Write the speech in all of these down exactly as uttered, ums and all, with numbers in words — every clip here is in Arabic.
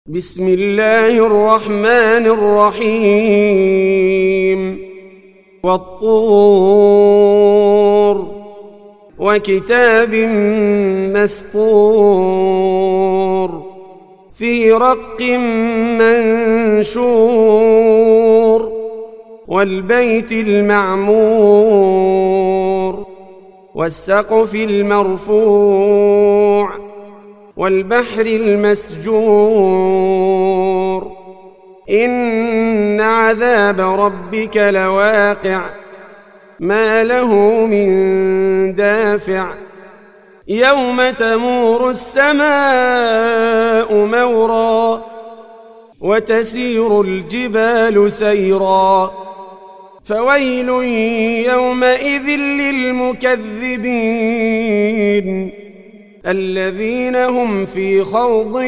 بسم الله الرحمن الرحيم والطور وكتاب مسطور في رق منشور والبيت المعمور والسقف المرفوع والبحر المسجور إن عذاب ربك لواقع ما له من دافع يوم تمور السماء مورا وتسير الجبال سيرا فويل يومئذ للمكذبين الذين هم في خوض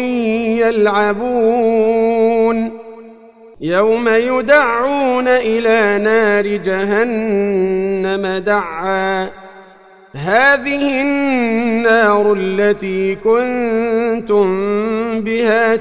يلعبون يوم يدعون إلى نار جهنم دعا هذه النار التي كنتم بها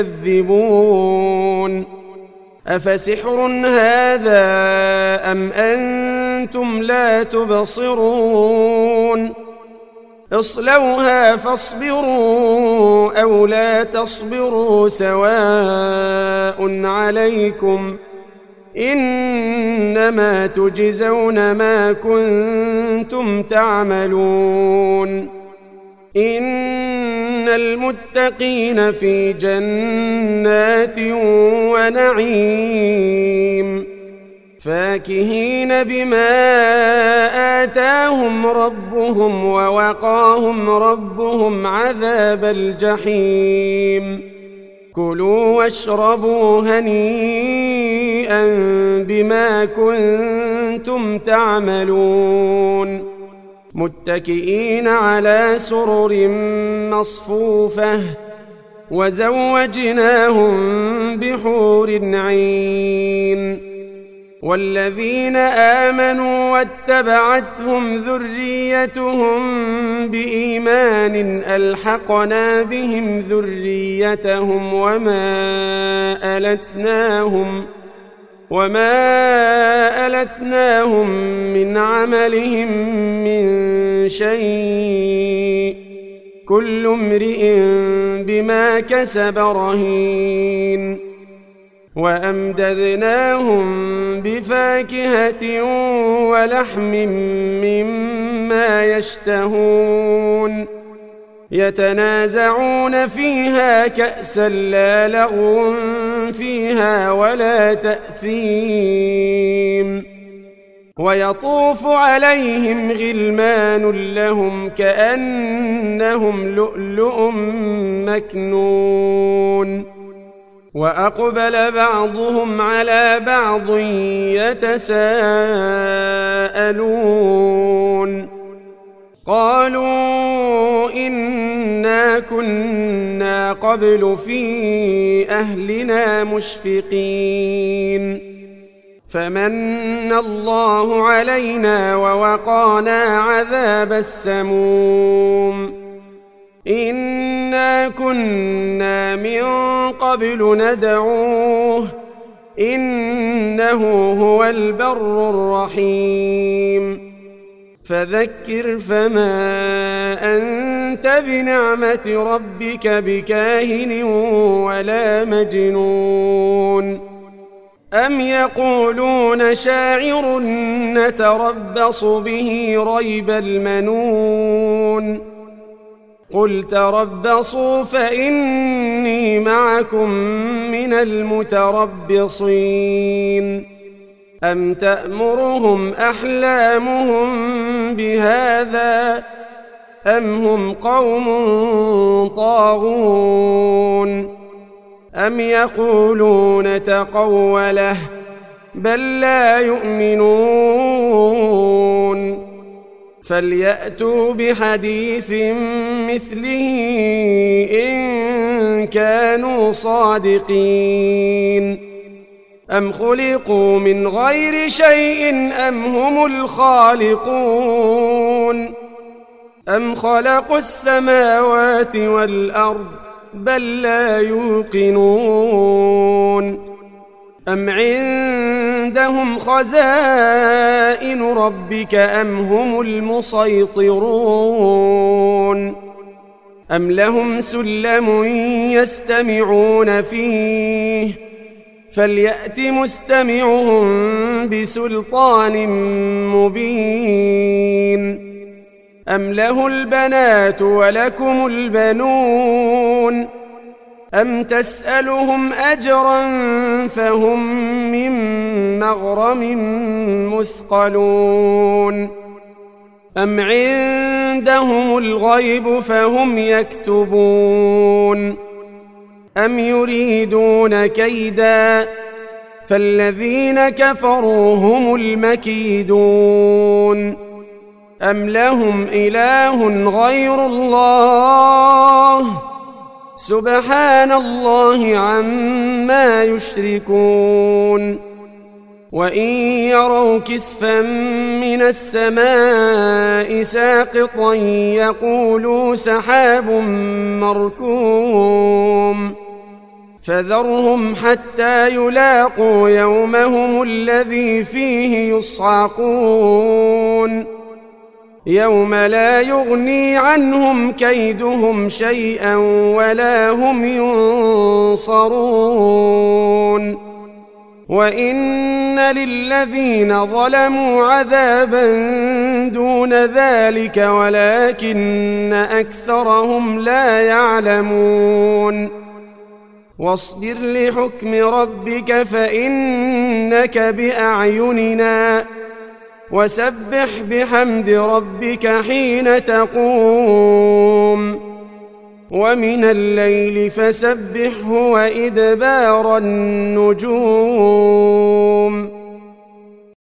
تكذبون أفسحر هذا أم أنتم لا تبصرون اصلوها فاصبروا أو لا تصبروا سواء عليكم إنما تجزون ما كنتم تعملون إن المتقين في جنات ونعيم فاكهين بما آتاهم ربهم ووقاهم ربهم عذاب الجحيم كلوا واشربوا هنيئا بما كنتم تعملون متكئين على سرر مصفوفة وزوجناهم بحور عين والذين آمنوا واتبعتهم ذريتهم بإيمان ألحقنا بهم ذريتهم وما ألتناهم وما ألتناهم من عملهم من شيء كل امرئ بما كسب رهين وأمددناهم بفاكهة ولحم مما يشتهون يتنازعون فيها كأسا لا لغو فيها ولا تأثيم ويطوف عليهم غلمان لهم كأنهم لؤلؤ مكنون وأقبل بعضهم على بعض يتساءلون قالوا إنا كنا قبل في أهلنا مشفقين فمن الله علينا ووقانا عذاب السموم إنا كنا من قبل ندعوه إنه هو البر الرحيم فذكر فما أنت بنعمة ربك بكاهن ولا مجنون أم يقولون شاعر نتربص به ريب المنون قل تربصوا فإني معكم من المتربصين أم تأمرهم أحلامهم بهذا أم هم قوم طاغون أم يقولون تقوله بل لا يؤمنون فليأتوا بحديث مثله إن كانوا صادقين أم خلقوا من غير شيء أم هم الخالقون أم خلقوا السماوات والأرض بل لا يوقنون أم عندهم خزائن ربك أم هم المسيطرون أم لهم سلم يستمعون فيه فليأت مستمعهم بسلطان مبين أم له البنات ولكم البنون أم تسألهم أجرا فهم من مغرم مثقلون أم عندهم الغيب فهم يكتبون أم يريدون كيدا فالذين كفروا هم المكيدون أم لهم إله غير الله سبحان الله عما يشركون وإن يروا كسفا من السماء ساقطا يقولوا سحاب مركوم فذرهم حتى يلاقوا يومهم الذي فيه يصعقون يوم لا يغني عنهم كيدهم شيئا ولا هم ينصرون وإن للذين ظلموا عذابا دون ذلك ولكن أكثرهم لا يعلمون واصبر لحكم ربك فإنك بأعيننا وسبح بحمد ربك حين تقوم ومن الليل فسبحه وإدبار النجوم